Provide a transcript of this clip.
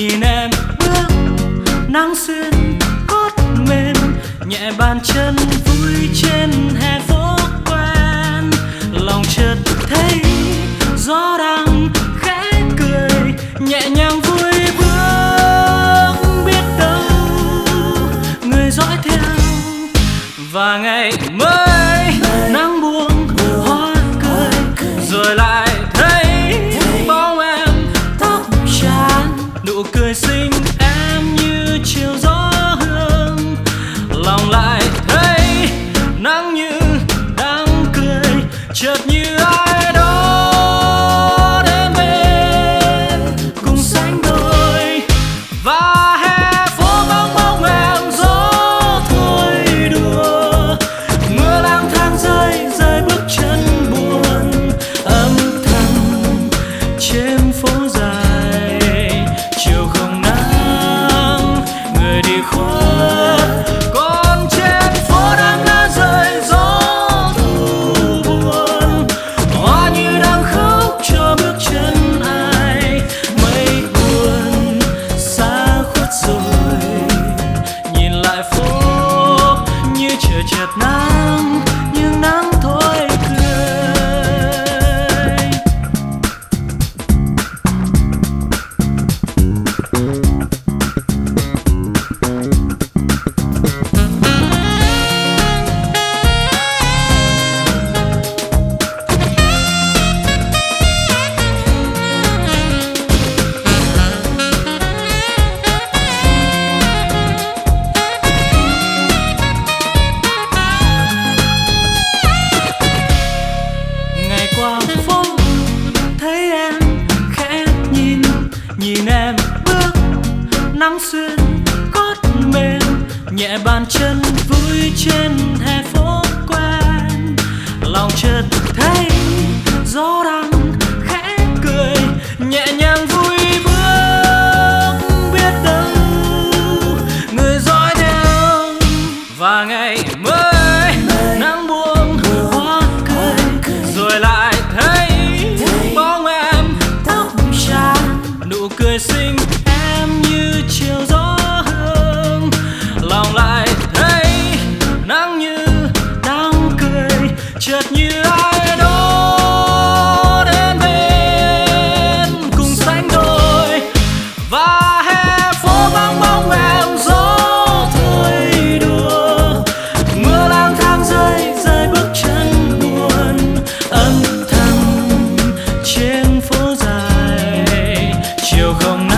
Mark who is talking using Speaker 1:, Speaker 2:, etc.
Speaker 1: nhìn em bước nắng xuyên gót mềm nhẹ bàn chân vui trên hè phố quen, lòng chợt thấy gió đang khẽ cười nhẹ nhàng vui bước, biết đâu người dõi theo và ngày mới nắng buông hoa cười rồi lại thấy bóng em tóc tràn nụ cười xinh em như chiều gió hương, lòng lại thấy nắng như đang cười chợt như ai đó đến bên cùng sánh đôi và hè phố bóng bóng em gió thôi đùa mưa lang thang rơi rơi bước chân buồn âm thầm trên phố dài chiều không nắng người đi khuất còn trên phố đang lá rơi gió thu buồn hoa như đang khóc cho bước chân ai mây buồn xa khuất rồi nhìn lại phố như trời chợt nắng nhưng nắng thôi cười. Ngày qua phố thấy em khẽ nhìn em bước nắng xuyên gót mềm nhẹ bàn chân vui trên hè phố quen, lòng chợt thấy gió đang khẽ cười nhẹ nhàng vui bước, biết đâu người dõi theo và ngày mới nắng buông hoa cười rồi lại thấy bóng em tóc tràn nụ cười xinh em như chiều gió hương, lòng lại thấy nắng như đang cười chợt như ai đó đến bên cùng sánh đôi và hè phố vắng bóng em gió thôi đùa mưa lang thang rơi rơi bước chân buồn âm thầm trên phố dài chiều không